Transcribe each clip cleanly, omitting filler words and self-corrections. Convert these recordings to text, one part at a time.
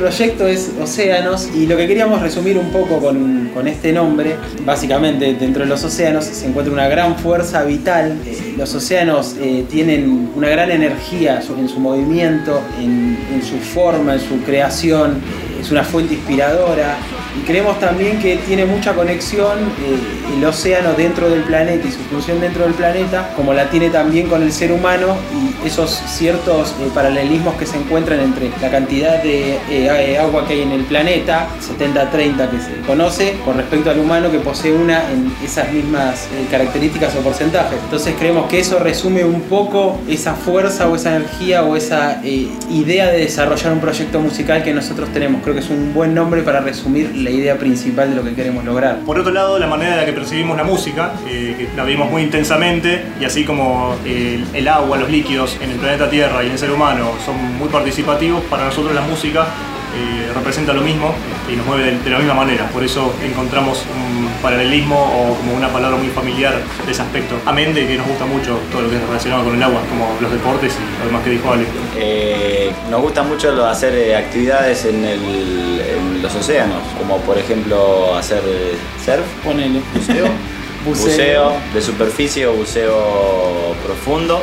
proyecto es Océanos, y lo que queríamos resumir un poco con este nombre, básicamente dentro de los océanos se encuentra una gran fuerza vital. Los océanos tienen una gran energía en su movimiento, en su forma, en su creación, es una fuente inspiradora. Y creemos también que tiene mucha conexión el océano dentro del planeta y su función dentro del planeta, como la tiene también con el ser humano, y esos ciertos paralelismos que se encuentran entre la cantidad de agua que hay en el planeta, 70-30 que se conoce, con respecto al humano que posee una en esas mismas características o porcentajes. Entonces creemos que eso resume un poco esa fuerza o esa energía o esa idea de desarrollar un proyecto musical que nosotros tenemos. Creo que es un buen nombre para resumir la idea principal de lo que queremos lograr. Por otro lado, la manera en la que percibimos la música, que la vivimos muy intensamente, y así como el agua, los líquidos en el planeta Tierra y en el ser humano son muy participativos, para nosotros la música representa lo mismo y nos mueve de la misma manera. Por eso encontramos un paralelismo o como una palabra muy familiar de ese aspecto. Amén de que nos gusta mucho todo lo que es relacionado con el agua, como los deportes y lo demás que dijo Ale. Nos gusta mucho hacer actividades en los océanos, como por ejemplo hacer surf, Ponele. buceo, buceo de superficie o buceo profundo.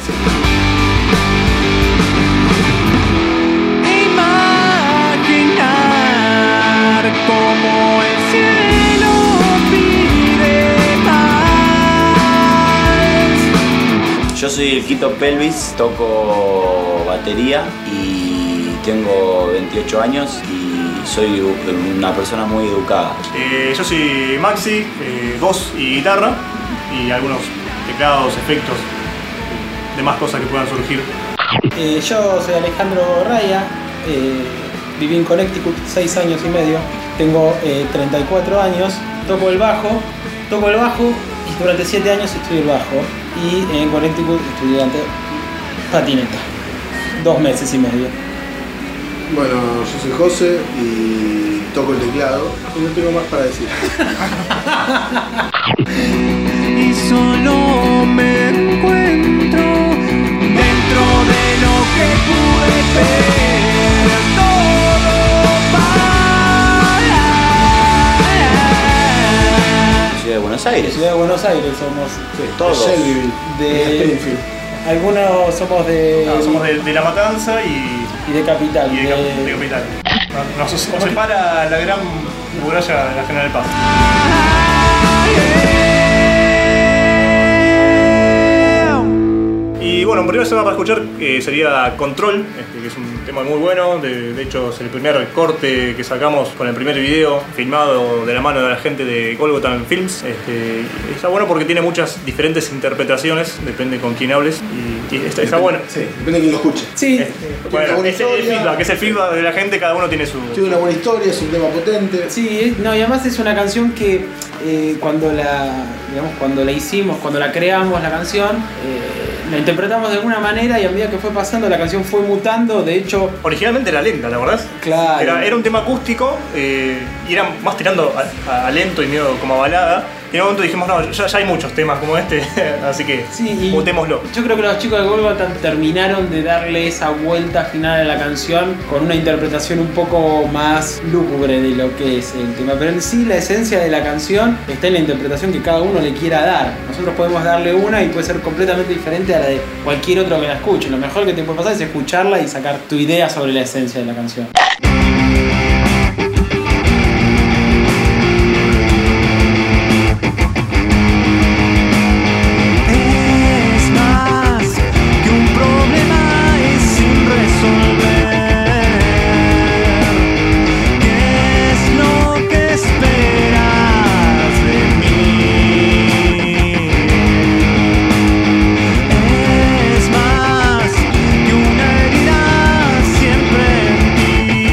Como el cielo pide más. Yo soy el Quito Pelvis, toco batería y tengo 28 años y soy una persona muy educada. Yo soy Maxi, voz y guitarra, y algunos teclados, efectos, demás cosas que puedan surgir. Yo soy Alejandro Raya, viví en Connecticut 6 años y medio, tengo 34 años, toco el bajo y durante 7 años estudié el bajo, y en Connecticut estudié patineta, 2 meses y medio. Bueno, yo soy José y toco el teclado y no tengo más para decir. Y solo me encuentro dentro de lo que pude ver. Todo para Ciudad de Buenos Aires. Ciudad de Buenos Aires somos, Todos. De Shelbyville, de Springfield. algunos somos Somos de La Matanza y de Capital. de Capital. Nos separa la gran muralla de la General Paz. Y bueno, un primer tema para escuchar sería Control, que es un tema muy bueno. De hecho, es el primer corte que sacamos con el primer video filmado de la mano de la gente de Golgotan Films. Está bueno porque tiene muchas diferentes interpretaciones, depende con quién hables. Y está bueno. Sí, depende de quién lo escuche. Sí, Bueno, es el feedback de la gente, cada uno tiene su... Tiene una buena historia, es un tema potente. sí, no, y además es una canción que cuando la hicimos, cuando la creamos la canción, la interpretamos de alguna manera, y a medida que fue pasando la canción fue mutando. De hecho, Originalmente era lenta, ¿la verdad? claro, Era un tema acústico y era más tirando a lento y medio como a balada. Y en un momento dijimos, no, ya hay muchos temas como este, así que sí, y mutémoslo. yo creo que los chicos de Golgotan terminaron de darle esa vuelta final a la canción con una interpretación un poco más lúgubre de lo que es el tema. Pero en sí la esencia de la canción está en la interpretación que cada uno le quiera dar. Nosotros podemos darle una y puede ser completamente diferente a la de cualquier otro que la escuche. Lo mejor que te puede pasar es escucharla y sacar tu idea sobre la esencia de la canción. Es más que un problema, es sin resolver. ¿Qué es lo que esperas de mí? Es más que una herida siempre en ti.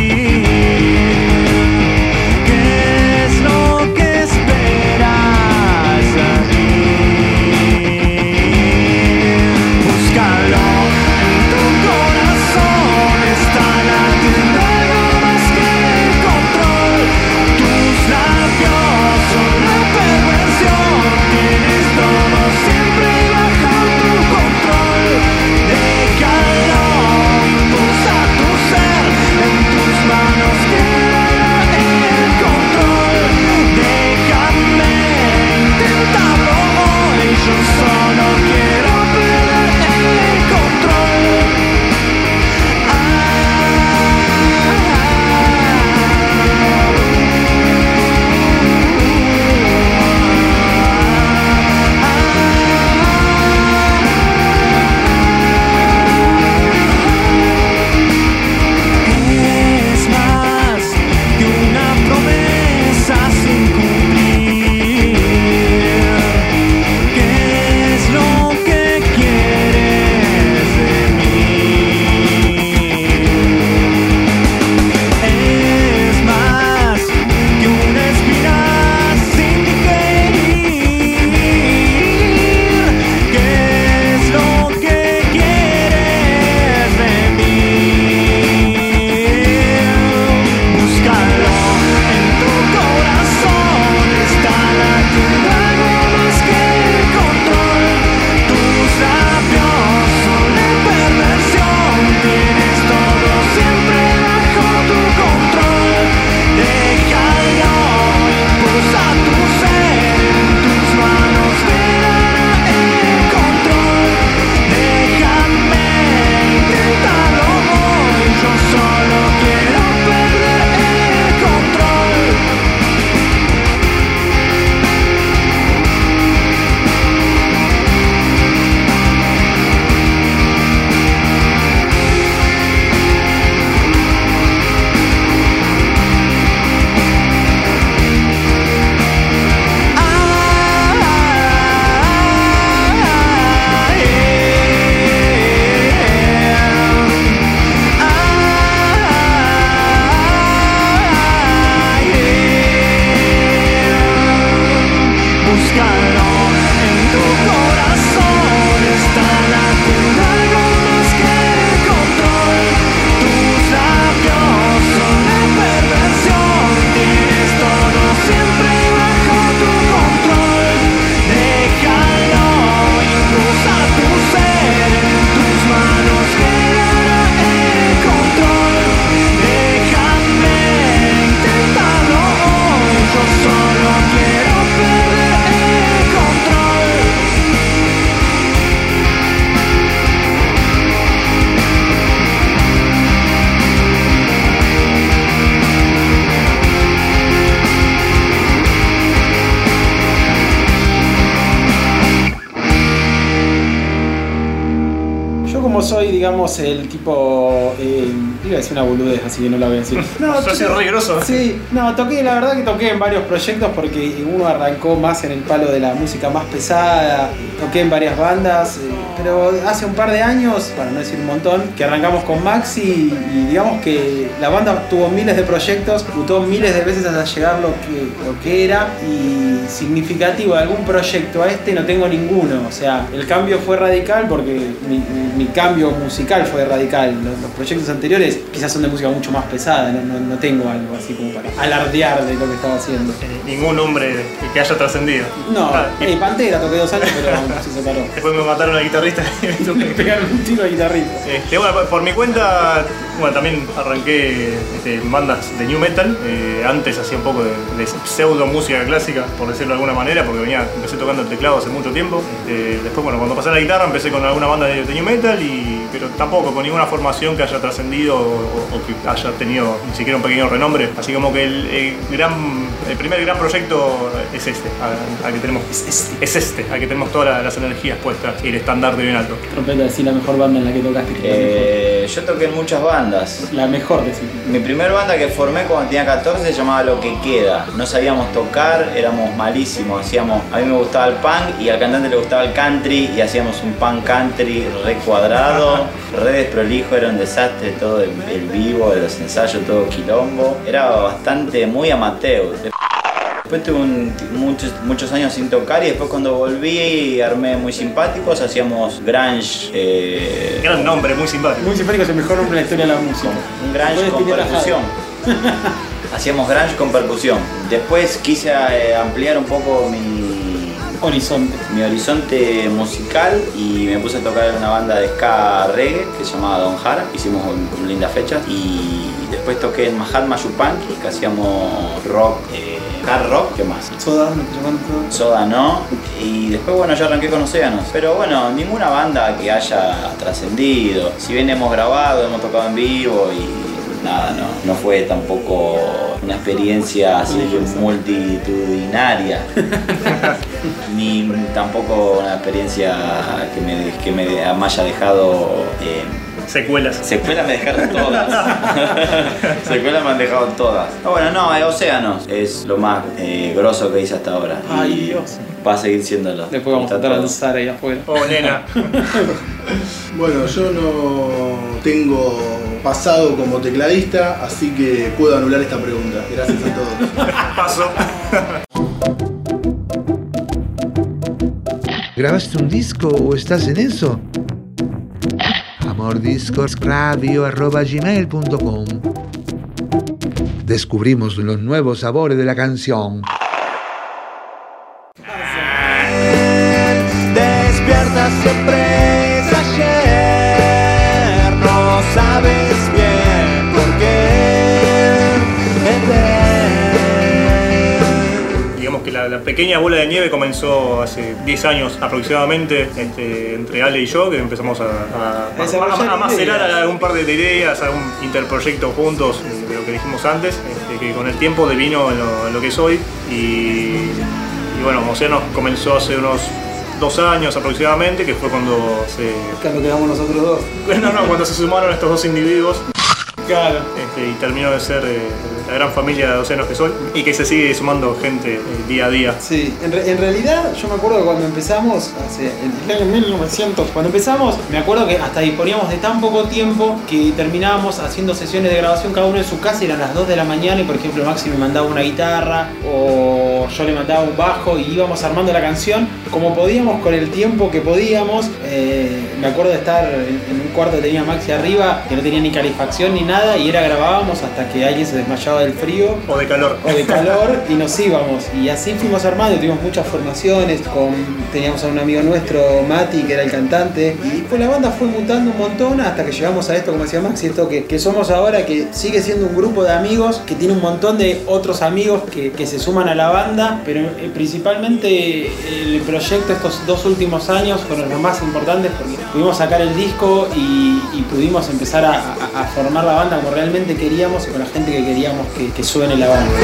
soy, digamos, el tipo... iba a decir una boludez, así que no la voy a decir. No, Sos re grosso. Sí, no, la verdad que toqué en varios proyectos porque uno arrancó más en el palo de la música más pesada, toqué en varias bandas, pero hace un par de años, para no decir un montón, que arrancamos con Maxi y digamos que la banda tuvo miles de proyectos, mutó miles de veces hasta llegar lo que era, y significativo de algún proyecto a este no tengo ninguno. O sea, el cambio fue radical porque mi cambio musical fue radical. Los proyectos anteriores quizás son de música mucho más pesada, no tengo algo así como para alardear de lo que estaba haciendo. Ningún hombre que haya trascendido. No, Pantera toqué 2 años, pero se separó. Después me mataron al guitarrista y me tuve Me pegaron un tiro de guitarrista. Bueno, por mi cuenta, bueno, también arranqué en bandas de new metal. Antes hacía un poco de pseudo música clásica, por decirlo de alguna manera, porque empecé tocando el teclado hace mucho tiempo. Después, bueno, cuando pasé a la guitarra empecé con alguna banda de new metal, pero tampoco con ninguna formación que haya trascendido o que haya tenido ni siquiera un pequeño renombre. Así como que el primer gran proyecto es este, al que tenemos, al que tenemos todas las energías puestas y el estandarte bien alto. Trompeta, decir la mejor banda en la que tocaste. Yo toqué en muchas bandas. La mejor, decir. Mi primer banda que formé cuando tenía 14 se llamaba Lo Que Queda. No sabíamos tocar, éramos malísimos. A mí me gustaba el punk y al cantante le gustaba el country y hacíamos un punk country re cuadrado, re desprolijo, era un desastre todo el vivo, los ensayos, todo quilombo. Era bastante, muy amateur. Después tuve muchos años sin tocar y después cuando volví armé Muy Simpáticos, hacíamos grunge. Gran nombre, muy simpático. Muy simpático, es el mejor nombre de la historia de la música. Un grunge con percusión. Hacíamos grunge con percusión. Después quise ampliar un poco mi horizonte musical y me puse a tocar en una banda de ska reggae que se llamaba Don Jara. Hicimos lindas fechas y después toqué en Mahatma Yupanqui, que hacíamos rock, hard rock. ¿Qué más? Soda no. Y después, bueno, yo arranqué con Océanos. Pero bueno, ninguna banda que haya trascendido. Si bien hemos grabado, hemos tocado en vivo y nada, no fue tampoco una experiencia así multitudinaria. Ni tampoco una experiencia que me haya dejado... Secuelas. Secuelas me dejaron todas. Secuelas me han dejado todas. Bueno, Océanos es lo más grosso que hice hasta ahora. Ay, y Dios. Va a seguir siéndolo. Después vamos a estar a lanzar ahí afuera. Oh, nena. Bueno, yo no tengo pasado como tecladista, así que puedo anular esta pregunta. Gracias a todos. Paso. ¿Grabaste un disco o estás en eso? amordiscosradio@gmail.com. Descubrimos los nuevos sabores de la canción. Despierta, siempre es ayer. No sabes bien por qué. Digamos que la pequeña bola de nieve comenzó hace 10 años aproximadamente, entre Ale y yo, que empezamos a macerar un par de ideas, a un interproyecto juntos, de lo que dijimos antes, que con el tiempo devino en lo que soy. Y bueno, Océanos comenzó hace unos 2 años aproximadamente, que fue cuando Cuando quedamos nosotros dos. cuando se sumaron estos dos individuos. Claro. Y terminó de ser la gran familia de Océanos que soy y que se sigue sumando gente día a día. Sí, en realidad yo me acuerdo que cuando empezamos, en el año 1900, cuando empezamos, me acuerdo que hasta disponíamos de tan poco tiempo que terminábamos haciendo sesiones de grabación cada uno en su casa, y eran las 2 de la mañana y por ejemplo Maxi me mandaba una guitarra o yo le mandaba un bajo y íbamos armando la canción como podíamos con el tiempo que podíamos. Me acuerdo de estar en un cuarto que tenía Maxi arriba, que no tenía ni calefacción ni nada, y grabábamos hasta que alguien se desmayaba del frío o de calor y nos íbamos, y así fuimos armando. Tuvimos muchas formaciones, teníamos a un amigo nuestro, Mati, que era el cantante, y pues la banda fue mutando un montón hasta que llegamos a esto, como decía Maxi, esto que somos ahora, que sigue siendo un grupo de amigos que tiene un montón de otros amigos que se suman a la banda, pero principalmente el proyecto estos 2 últimos años fueron los más importantes porque pudimos sacar el disco y pudimos empezar a formar la banda como realmente queríamos y con la gente que queríamos que suene la banda.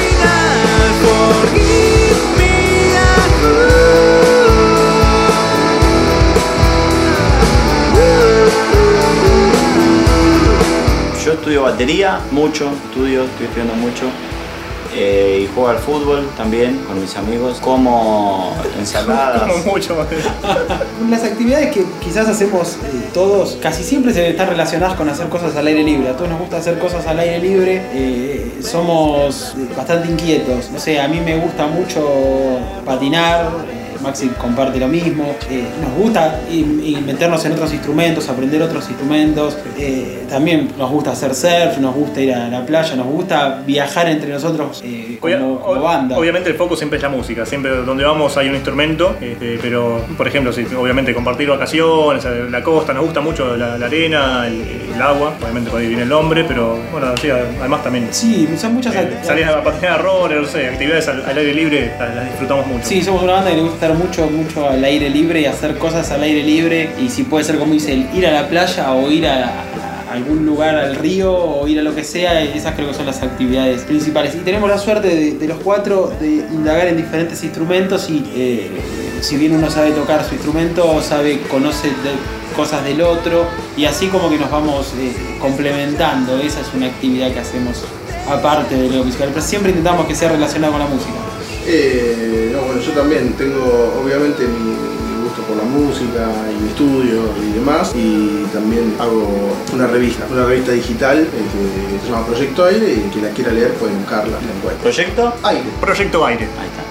batería, mucho, estoy estudiando mucho. Y juego al fútbol también con mis amigos, como ensaladas. Como mucho. Las actividades que quizás hacemos todos casi siempre se están relacionadas con hacer cosas al aire libre. A todos nos gusta hacer cosas al aire libre. Somos bastante inquietos. No sé, a mí me gusta mucho patinar. Maxi comparte lo mismo. Nos gusta meternos en otros instrumentos, aprender otros instrumentos. También nos gusta hacer surf, nos gusta ir a la playa, nos gusta viajar entre nosotros como banda. Obviamente el foco siempre es la música, siempre donde vamos hay un instrumento, pero por ejemplo, sí, obviamente compartir vacaciones, la costa, nos gusta mucho la arena, el agua, obviamente por ahí viene el nombre, pero bueno, sí, además también. Sí, son muchas salir a patinar a roller, no sé, actividades al aire libre, las disfrutamos mucho. Sí, somos una banda que le gusta estar mucho al aire libre y hacer cosas al aire libre, y si puede ser, como dice, ir a la playa o ir a algún lugar, al río o ir a lo que sea, esas creo que son las actividades principales. Y tenemos la suerte de los cuatro de indagar en diferentes instrumentos y si bien uno sabe tocar su instrumento, conoce cosas del otro, y así como que nos vamos complementando. Esa es una actividad que hacemos aparte de lo musical, pero siempre intentamos que sea relacionado con la música. Bueno, yo también tengo obviamente mi gusto por la música y mi estudio y demás, y también hago una revista digital que se llama Proyecto Aire, y quien la quiera leer puede buscarla en la encuentra. ¿Proyecto? Aire. Proyecto Aire. Ahí está.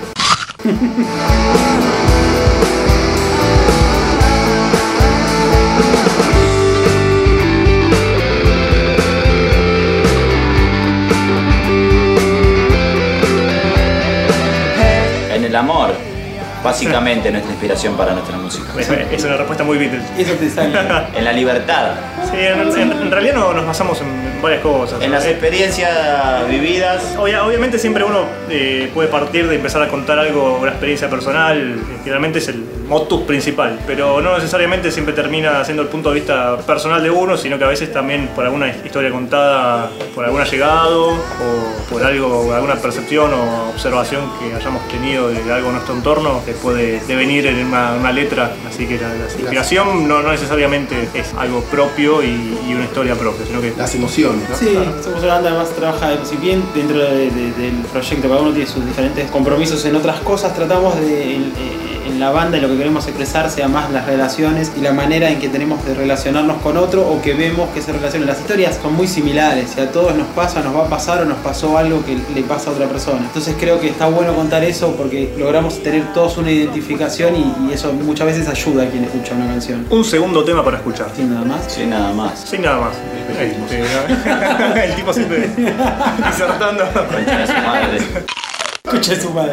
El amor, básicamente nuestra inspiración para nuestra música. Es una respuesta muy Beatles. Eso te sale. En la libertad. Sí, en realidad nos basamos en varias cosas. En las experiencias vividas. Obviamente siempre uno puede partir de empezar a contar algo, una experiencia personal, generalmente es el motus principal, pero no necesariamente siempre termina siendo el punto de vista personal de uno, sino que a veces también por alguna historia contada, por algún allegado, o por alguna percepción o observación que hayamos tenido de algo en nuestro entorno, que puede devenir en una letra. Así que la inspiración no necesariamente es algo propio y una historia propia, sino que las emociones, ¿no? Sí, somos una banda que más trabaja, si bien dentro del proyecto cada uno tiene sus diferentes compromisos en otras cosas, tratamos de en la banda, y lo que queremos expresar sea más las relaciones y la manera en que tenemos de relacionarnos con otro, o que vemos que se relacionan. Las historias son muy similares y a todos nos pasa, nos va a pasar o nos pasó algo que le pasa a otra persona. Entonces creo que está bueno contar eso porque logramos tener todos una identificación y eso muchas veces ayuda a quien escucha una canción. un segundo tema para escuchar. Sin nada más. Sí, nada más. Sin nada más. El tipo siempre disertando. Concha de su madre. Escucha a su madre.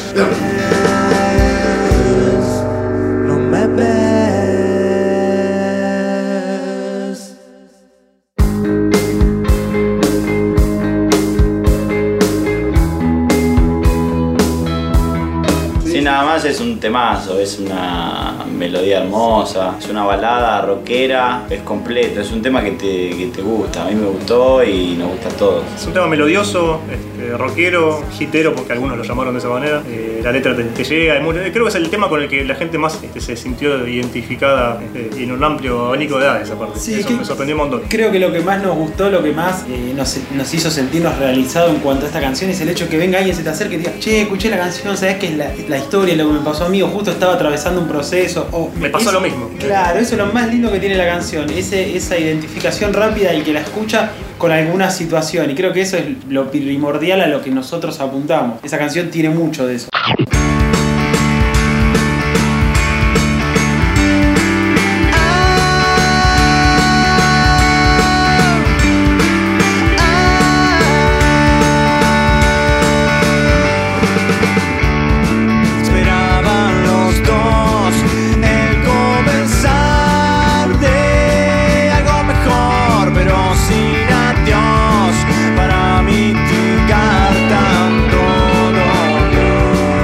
No me ves. Sí, nada más es un temazo, es una melodía hermosa, es una balada rockera, es completo, es un tema que te gusta, a mí me gustó y nos gusta a todos. Es un tema melodioso, rockero, hitero, porque algunos lo llamaron de esa manera. La letra te llega, creo que es el tema con el que la gente más se sintió identificada y en un amplio abanico de edades aparte. Sí, eso me sorprendió un montón. Creo que lo que más nos gustó, lo que más nos hizo sentirnos realizados en cuanto a esta canción es el hecho que venga alguien, se te acerque y te diga: che, escuché la canción, ¿sabés qué es la historia, lo que me pasó a mí? O justo estaba atravesando un proceso. O me pasó lo mismo. Claro, eso es lo más lindo que tiene la canción, esa identificación rápida y que la escucha con alguna situación. Y creo que eso es lo primordial a lo que nosotros apuntamos. Esa canción tiene mucho de eso. Para mitigar tanto dolor.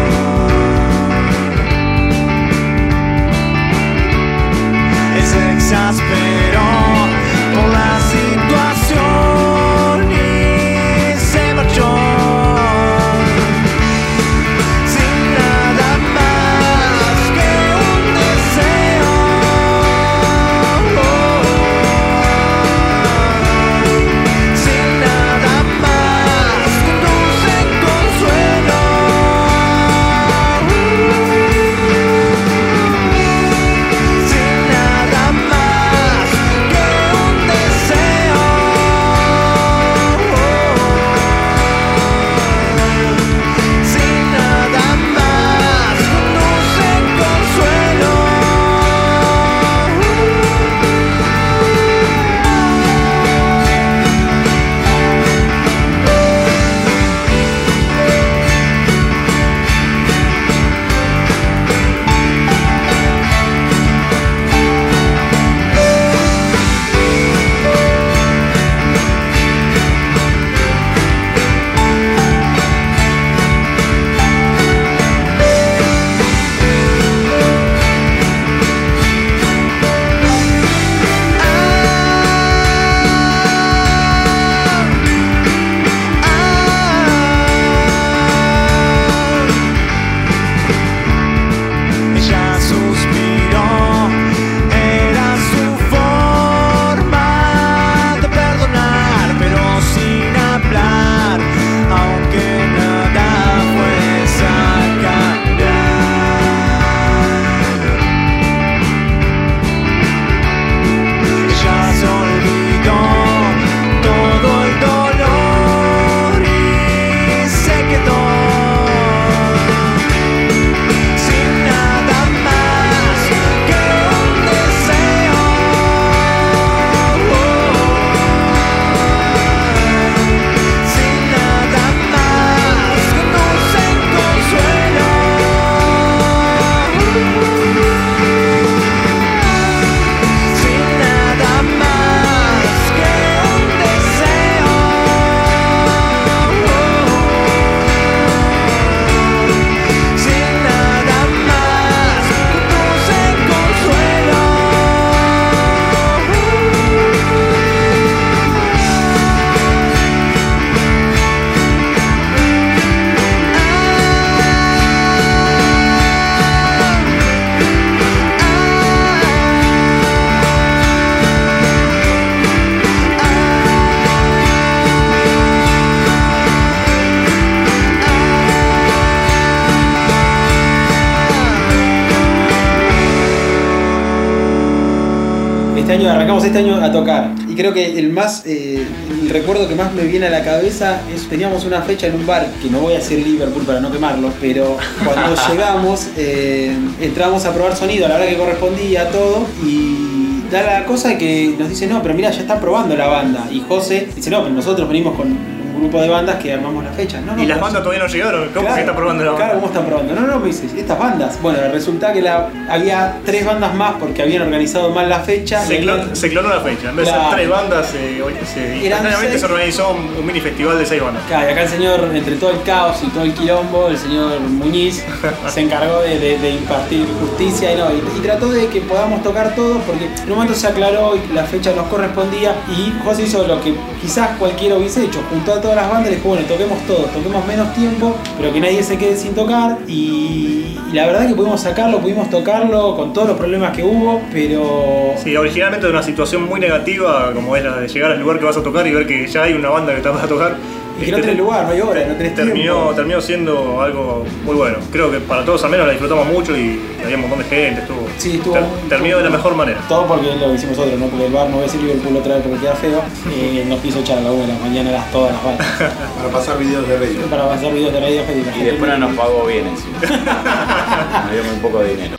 Este año arrancamos a tocar. Y creo que el recuerdo que más me viene a la cabeza es teníamos una fecha en un bar, que no voy a decir Liverpool para no quemarlo, pero cuando llegamos entramos a probar sonido a la hora que correspondía todo y da la cosa que nos dice, no, pero mira, ya está probando la banda. Y José dice, no, pero nosotros venimos con un grupo de bandas que armamos la fecha. No, y las bandas todavía no llegaron. ¿Cómo claro, que está probando la banda? Claro, ¿cómo están probando? No, me dices, estas bandas. Bueno, resulta que había 3 bandas más porque habían organizado mal la fecha. Se clonó la fecha. En vez de ser 3 bandas, instantáneamente se organizó un mini festival de 6 bandas. Claro, y acá el señor, entre todo el caos y todo el quilombo, el señor Muñiz se encargó de impartir justicia y trató de que podamos tocar todos, porque en un momento se aclaró y la fecha nos correspondía y José hizo lo que quizás cualquiera hubiese hecho, juntó a todas las bandas y le dijo, bueno, toquemos todos, toquemos menos tiempo, pero que nadie se quede sin tocar y la verdad que pudimos tocarlo con todos los problemas que hubo, pero... Sí, originalmente de una situación muy negativa, como es la de llegar al lugar que vas a tocar y ver que ya hay una banda que está para tocar. Y que no tenés lugar, no hay hora, no tenés tiempo. Terminó siendo algo muy bueno. Creo que para todos al menos la disfrutamos mucho y había un montón de gente, terminó de la mejor manera. Todo porque lo que hicimos nosotros, ¿no? Porque el bar no va a decir Liverpool otra vez porque queda feo. Nos quiso echar a la 1 de la mañana todas las bandas. Para pasar videos de radio. Para pasar videos de radio. Y después no nos pagó bien encima. Nos dio muy poco de dinero.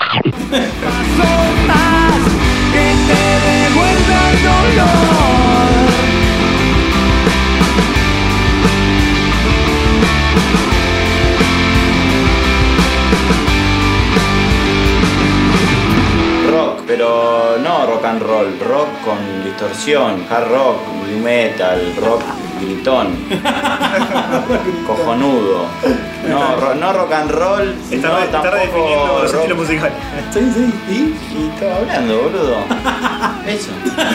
Que te devuelva el dolor. Rock, pero no rock and roll, rock con distorsión, hard rock, new metal, rock gritón, cojonudo. No rock and roll, está redefiniendo los estilos musicales. Sí, y estaba hablando, boludo. Eso.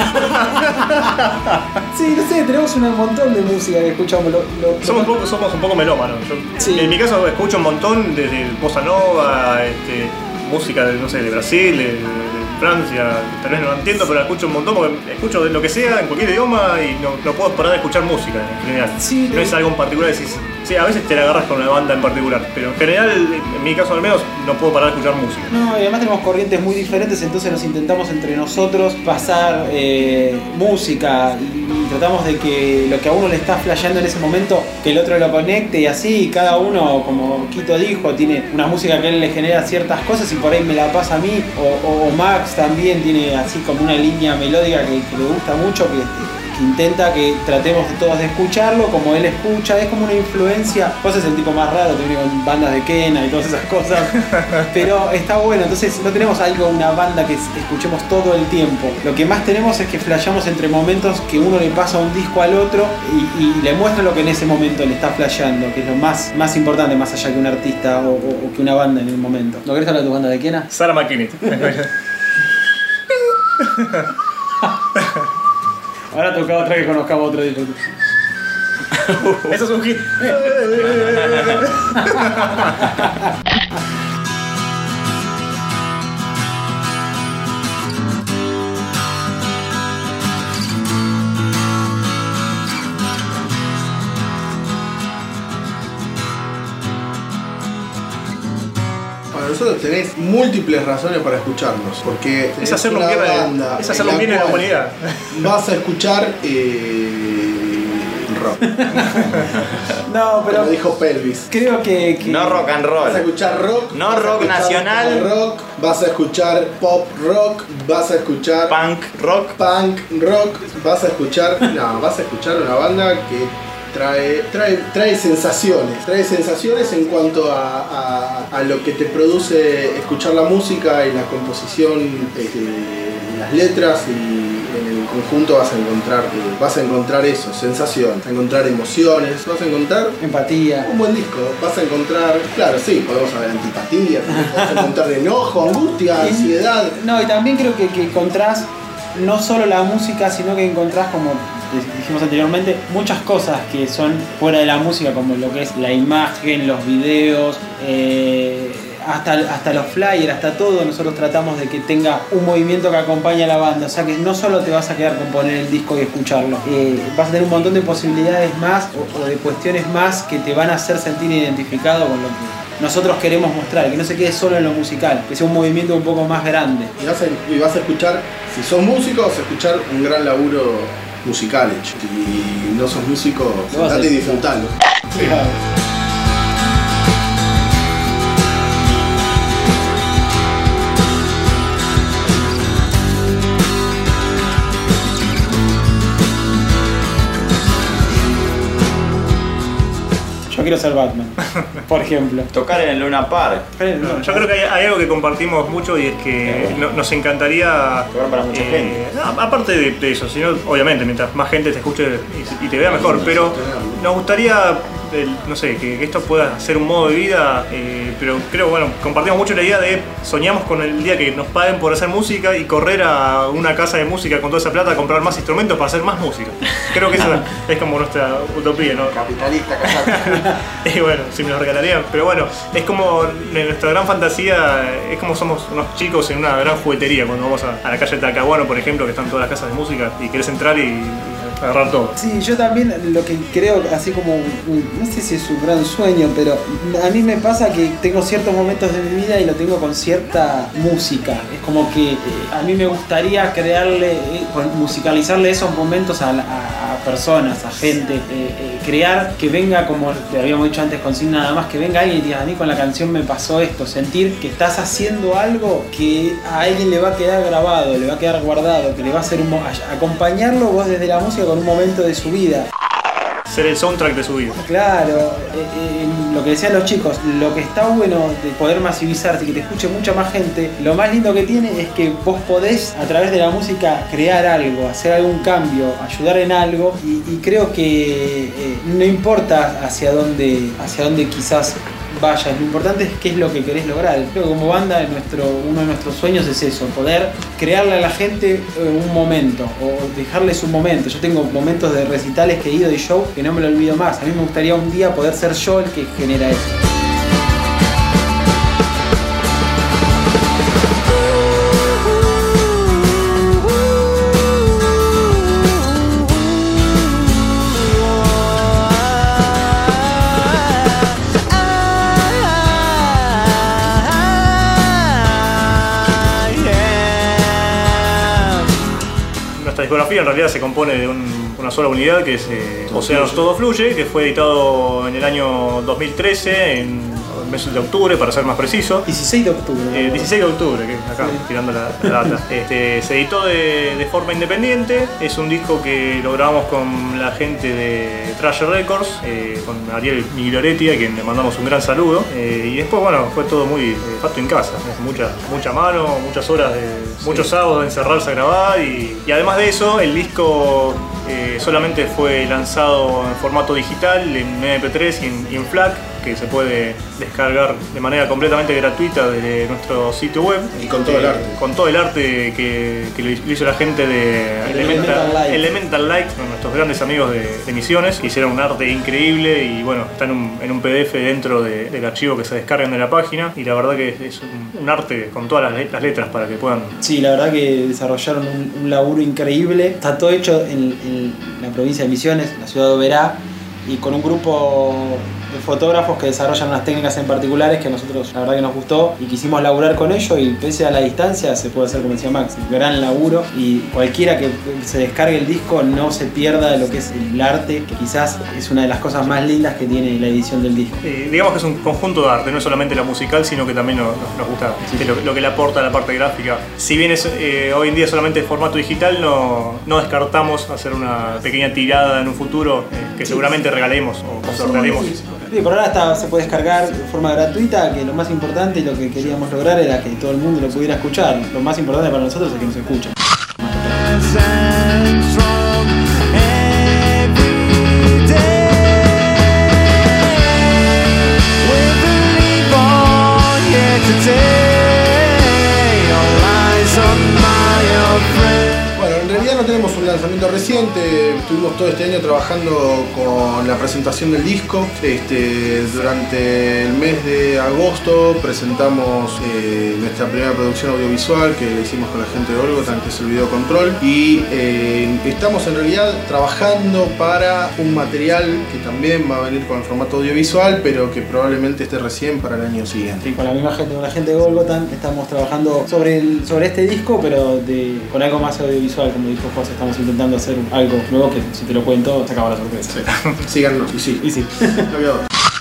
Sí, no sé, tenemos un montón de música que escuchamos. Somos un poco melómanos. Sí. En mi caso escucho un montón desde bossa nova, música de Brasil, de Francia, tal vez no la entiendo, pero la escucho un montón porque escucho de lo que sea, en cualquier idioma y no puedo parar de escuchar música en general. Sí, no es algo en particular, sí, a veces te la agarras con una banda en particular, pero en general, en mi caso al menos, no puedo parar de escuchar música. No, y además tenemos corrientes muy diferentes, entonces nos intentamos entre nosotros pasar música y tratamos de que lo que a uno le está flasheando en ese momento, que el otro lo conecte y así, y cada uno, como Quito dijo, tiene una música que a él le genera ciertas cosas y por ahí me la pasa a mí, o Max también tiene así como una línea melódica que le gusta mucho, que intenta que tratemos de todos de escucharlo como él escucha, es como una influencia. José es el tipo más raro, tiene con bandas de Kena y todas esas cosas, pero está bueno, entonces no tenemos una banda que escuchemos todo el tiempo. Lo que más tenemos es que flasheamos entre momentos que uno le pasa un disco al otro y le muestra lo que en ese momento le está flasheando, que es lo más importante, más allá que un artista o que una banda en el momento. ¿No querés hablar de tu banda de Kena? Sarah McKinney. Ahora toca otra que conozcamos otra de ellos. Eso es un hit. Para nosotros tenés múltiples razones para escucharnos, porque Es hacerlo un bien a la humanidad. Vas a escuchar rock. No, pero Como dijo Pelvis. creo que No rock and roll. Vas a escuchar rock. No vas a rock escuchar nacional. Rock, vas a escuchar pop rock, vas a escuchar Punk rock. punk rock, vas a escuchar una banda que trae sensaciones en cuanto a lo que te produce escuchar la música y la composición, las letras, y en el conjunto vas a encontrar eso, sensaciones, vas a encontrar emociones, vas a encontrar empatía. un buen disco, vas a encontrar, claro, sí, podemos hablar de antipatía, vas a encontrar enojo, angustia, ansiedad. No, y también creo que encontrás no solo la música, sino que encontrás, como dijimos anteriormente, muchas cosas que son fuera de la música, como lo que es la imagen, los videos, hasta los flyers, hasta todo. Nosotros tratamos de que tenga un movimiento que acompañe a la banda, o sea que no solo te vas a quedar con poner el disco y escucharlo, vas a tener un montón de posibilidades más o de cuestiones más que te van a hacer sentir identificado nosotros queremos mostrar, que no se quede solo en lo musical, que sea un movimiento un poco más grande. Y vas a escuchar, si sos músico, vas a escuchar un gran laburo musical hecho. Si no sos músico, sentate y disfrutalo. Claro. Yo quiero ser Batman, por ejemplo. Tocar en el Luna Park. No, yo creo que hay algo que compartimos mucho y es que nos encantaría Tocar para mucha gente. no, aparte de eso, sino obviamente mientras más gente te escuche y te vea mejor, pero nos gustaría no sé, que esto pueda ser un modo de vida, pero creo, bueno, compartimos mucho la idea de soñamos con el día que nos paguen por hacer música y correr a una casa de música con toda esa plata a comprar más instrumentos para hacer más música. Creo que esa es como nuestra utopía, ¿no? Capitalista, casate. Y bueno, si me lo regalarían, pero bueno, es como nuestra gran fantasía, es como somos unos chicos en una gran juguetería cuando vamos a la calle Talcahuano, por ejemplo, que están todas las casas de música y querés entrar y agarrar todo. Sí, yo también lo que creo, así como, no sé si es un gran sueño, pero a mí me pasa que tengo ciertos momentos de mi vida y lo tengo con cierta música. Es como que a mí me gustaría crearle, musicalizarle esos momentos a personas, a gente, crear que venga, como te habíamos dicho antes, con Sin Nada Más, que venga alguien y diga, a mí con la canción me pasó esto, sentir que estás haciendo algo que a alguien le va a quedar grabado, le va a quedar guardado, que le va a hacer acompañarlo vos desde la música con un momento de su vida. Ser el soundtrack de su vida. Claro, lo que decían los chicos, lo que está bueno de poder masivizarte y que te escuche mucha más gente, lo más lindo que tiene es que vos podés a través de la música crear algo, hacer algún cambio, ayudar en algo y creo que no importa hacia dónde quizás vayas, lo importante es qué es lo que querés lograr. Creo que como banda uno de nuestros sueños es eso, poder crearle a la gente un momento o dejarles un momento. Yo tengo momentos de recitales que he ido y show que no me lo olvido más. A mí me gustaría un día poder ser yo el que genera eso. Nuestra discografía en realidad se compone de una sola unidad que es Océanos Todo Fluye, que fue editado en el año 2013, en el mes de octubre para ser más preciso. 16 de octubre. 16 de octubre, que acá sí. Tirando la data. Se editó de forma independiente, es un disco que lo grabamos con la gente de Thrasher Records, con Ariel Miglioretti, a quien le mandamos un gran saludo. Y después, bueno, fue todo muy facto en casa, mucha mano, muchas horas, muchos sábados de encerrarse a grabar y además de eso, el disco solamente fue lanzado en formato digital, en MP3 y en FLAC, que se puede descargar de manera completamente gratuita desde nuestro sitio web. Y con todo el arte. Con todo el arte que lo hizo la gente de Elemental Light, nuestros grandes amigos de Misiones, que hicieron un arte increíble y bueno, está en un PDF dentro del archivo que se descargan de la página y la verdad que es un arte con todas las letras para que puedan... Sí, la verdad que desarrollaron un laburo increíble. Está todo hecho en la provincia de Misiones, la ciudad de Oberá, y con un grupo de fotógrafos que desarrollan unas técnicas en particulares que a nosotros la verdad que nos gustó y quisimos laburar con ellos y pese a la distancia se puede hacer, como decía Max, un gran laburo y cualquiera que se descargue el disco no se pierda de lo que es el arte, que quizás es una de las cosas más lindas que tiene la edición del disco. Digamos que es un conjunto de arte, no es solamente la musical, sino que también nos gusta lo que le aporta a la parte gráfica. Si bien es hoy en día solamente formato digital, no descartamos hacer una pequeña tirada en un futuro que seguramente regalemos o regalemos. Sí, por ahora se puede descargar de forma gratuita, que lo más importante y lo que queríamos lograr era que todo el mundo lo pudiera escuchar. Lo más importante para nosotros es que nos escuchen. Bueno, en realidad no tenemos un lanzamiento reciente, estuvimos todo este año trabajando con la presentación del disco. Durante el mes de agosto presentamos nuestra primera producción audiovisual que la hicimos con la gente de Golgotan, que es el Video Control, y estamos en realidad trabajando para un material que también va a venir con el formato audiovisual, pero que probablemente esté recién para el año siguiente. Sí, con la misma gente, con la gente de Golgotan, estamos trabajando sobre este disco, pero con algo más audiovisual, como dijo José. Estamos intentando hacer algo nuevo que, si te lo cuento, se acaba la sorpresa. Sí. Síganos, y sí. Y sí. Lo veo.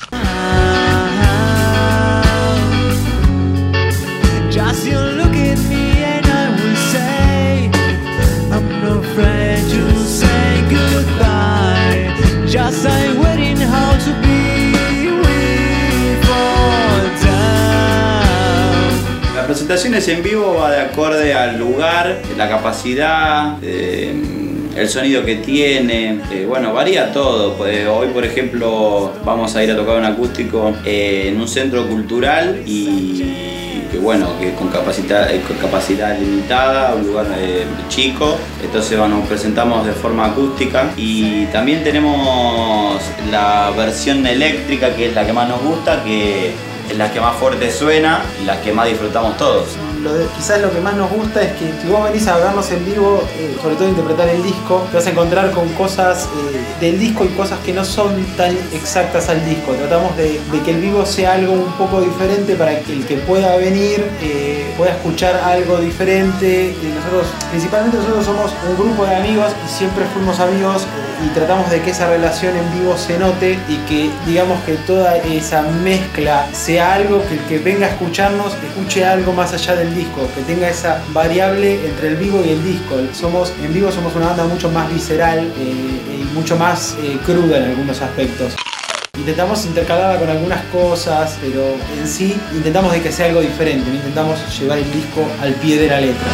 Just you look at me and I will say I'm not afraid to say goodbye. Just I'm waiting how to be with all down. La presentación es en vivo, va de acorde al lugar, la capacidad, el sonido que tiene, bueno, varía todo. Hoy, por ejemplo, vamos a ir a tocar un acústico en un centro cultural y que bueno, que con capacidad limitada, un lugar chico, entonces nos presentamos de forma acústica y también tenemos la versión eléctrica, que es la que más nos gusta, que es la que más fuerte suena y la que más disfrutamos todos. Quizás lo que más nos gusta es que si vos venís a vernos en vivo, sobre todo interpretar el disco, te vas a encontrar con cosas del disco y cosas que no son tan exactas al disco. Tratamos de que el vivo sea algo un poco diferente para que el que pueda venir pueda escuchar algo diferente. Principalmente nosotros somos un grupo de amigos y siempre fuimos amigos y tratamos de que esa relación en vivo se note y que digamos que toda esa mezcla sea algo que el que venga a escucharnos escuche algo más allá del disco, que tenga esa variable entre el vivo y el disco. En vivo somos una banda mucho más visceral y mucho más cruda en algunos aspectos. Intentamos intercalarla con algunas cosas, pero en sí intentamos de que sea algo diferente, no intentamos llevar el disco al pie de la letra.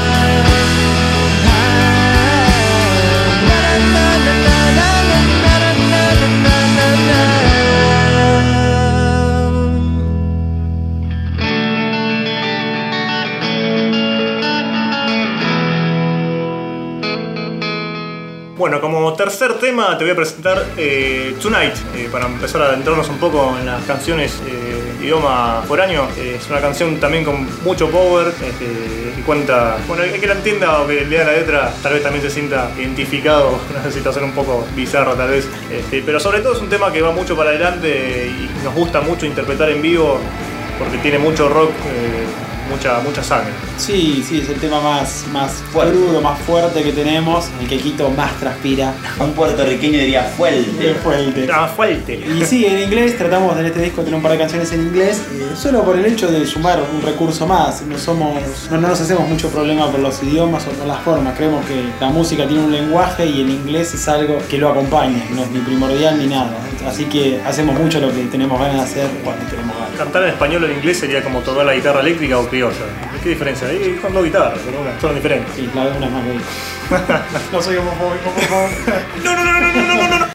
Bueno, como tercer tema te voy a presentar Tonight, para empezar a adentrarnos un poco en las canciones idioma foráneo. Es una canción también con mucho power, que cuenta, bueno, el que la entienda o que lea la letra tal vez también se sienta identificado con una situación un poco bizarra tal vez, pero sobre todo es un tema que va mucho para adelante y nos gusta mucho interpretar en vivo porque tiene mucho rock, mucha sangre. Sí, es el tema más crudo, más fuerte que tenemos, el que Quito más transpira. Un puertorriqueño diría fuerte. Fuerte. Y sí, en inglés tratamos en este disco tener un par de canciones en inglés, solo por el hecho de sumar un recurso más. No nos hacemos mucho problema por los idiomas o por las formas. Creemos que la música tiene un lenguaje y el inglés es algo que lo acompaña, no es ni primordial ni nada. Así que hacemos mucho lo que tenemos ganas de hacer cuando tenemos ganas. Cantar en español o en inglés sería como tocar la guitarra eléctrica o criolla. ¿Qué diferencia? Ahí con dos guitarras, pero son diferentes. Sí, la de una es más bella. No soy homofóbico, por favor. No.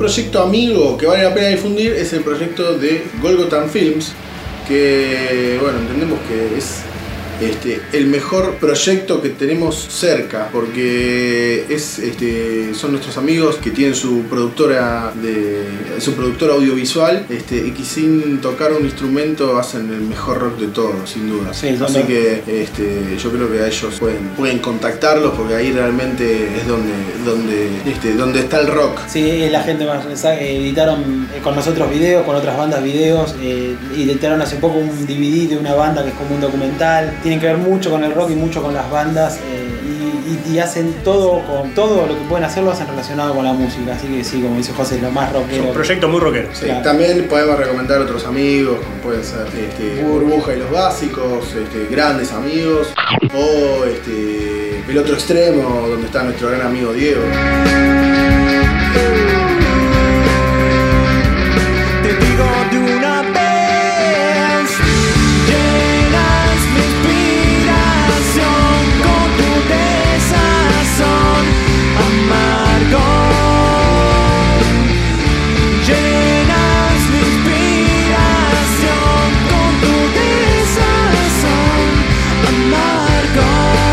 proyecto amigo que vale la pena difundir es el proyecto de Golgotan Films, que bueno, entendemos que es el mejor proyecto que tenemos cerca, porque son nuestros amigos que tienen su productora audiovisual, y que sin tocar un instrumento hacen el mejor rock de todos, sin duda. Sí, así que yo creo que a ellos pueden contactarlos, porque ahí realmente es donde está el rock. Sí, es la gente más. Editaron con nosotros videos, con otras bandas videos, editaron hace poco un DVD de una banda que es como un documental. Tienen que ver mucho con el rock y mucho con las bandas, y hacen todo lo que pueden hacer, lo hacen relacionado con la música. Así que sí, como dice José, es lo más rockero. Es un proyecto muy rockero. Sí, Claro. También podemos recomendar otros amigos, como pueden ser Burbuja y los Básicos, grandes amigos, o el otro extremo, donde está nuestro gran amigo Diego. Te digo de una vez, llenas mi inspiración con tu desazón amargo. Llenas mi inspiración con tu desazón amargo.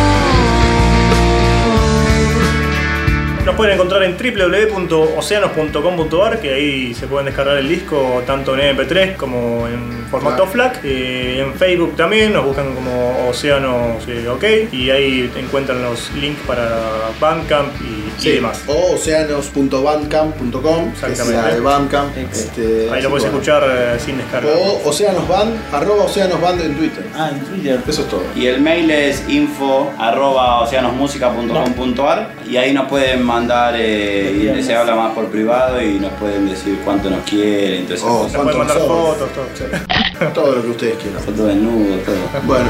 Nos pueden encontrar en www.oceanos.com.ar, que ahí se pueden descargar el disco tanto en MP3 como en formato FLAC. En Facebook también nos buscan como Océanos OK, y ahí encuentran los links para Bandcamp y demás. O oceanos.bandcamp.com, que es la de Bandcamp. Ahí lo puedes escuchar sin descargar. O Oceanosband, @Oceanosband en Twitter. En Twitter. Eso es todo. Y el mail es info@oceanosmusica.com.ar, y ahí nos pueden mandar, y se habla más por privado, y nos pueden decir cuánto nos quieren, todas esas cosas. Nos pueden mandar fotos, todo. Todo lo que ustedes quieran. Fotos desnudos, todo. Bueno.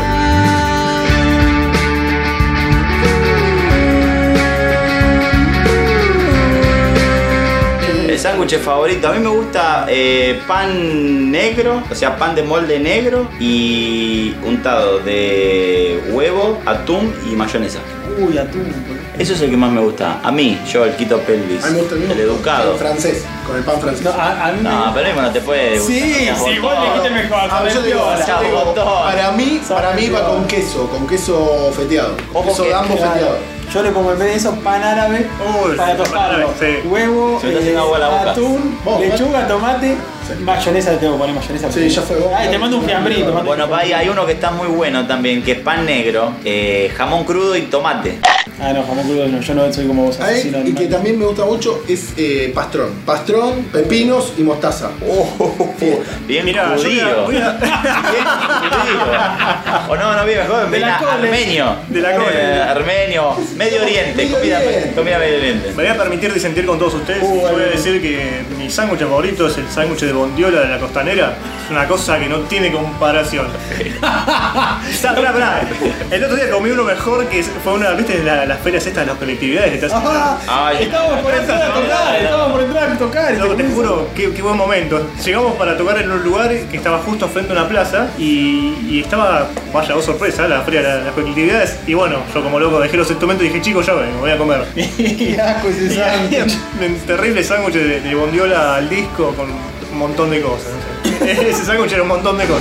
El sándwich favorito, a mí me gusta pan negro, o sea, pan de molde negro y untado de huevo, atún y mayonesa. Uy, atún. Eso es el que más me gusta. A mí, yo, el Quito Pelvis, A mí me gusta el educado. el francés, con el pan francés. No, a mí No, pero no te puede gustar. Sí, vos le dijiste mejor. Yo digo, botón. para mí va con queso feteado. Ojo Queso que- de ambos Claro. feteado. Yo le pongo en vez de eso pan árabe Uy, para sí, pan tostarlo. árabe, sí. Huevo, Se me está haciendo agua la boca. atún, Vos, lechuga, tomate, mayonesa. Le tengo que poner mayonesa. Sí, ya fue. Ay, te mando un fiambrito. Bueno, hay uno que está muy bueno también, que es pan negro, jamón crudo y tomate. No, jamón crudo no. Yo no soy como vos. Ahí, asesino y que animal. también me gusta mucho es pastrón. Pastrón, pepinos y mostaza. Bien Mirá, yo judío. voy a- Bien judío. O no, bien joven, De la bien cole. armenio. De la cole. Armenio, Medio Oriente, Medio comida Oriente. Medio Oriente. Me voy a permitir disentir con todos ustedes. Voy a decir que mi sándwich favorito es el sándwich de bondiola de la Costanera. Es una cosa que no tiene comparación. Pará. El otro día comí uno mejor, que fue una, ¿viste? Las ferias estas de las colectividades que te hacen. Ay, Estamos por entrar a tocar. Loco, te juro, qué buen momento. Llegamos para tocar en un lugar que estaba justo frente a una plaza y estaba, vaya, oh sorpresa, la feria de las colectividades. Y bueno, yo como loco dejé los instrumentos y dije, chicos, ya vengo, voy a comer. Qué asco ese sándwich. Un terrible sándwich de bondiola al disco con un montón de cosas. No sé. Ese sándwich era un montón de cosas.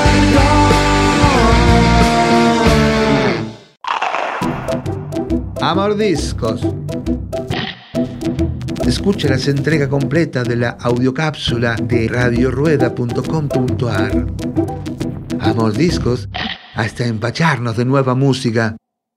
Amor Discos. Escucha las entregas completas de la audiocápsula de radiorueda.com.ar. Amor Discos, hasta empacharnos de nueva música.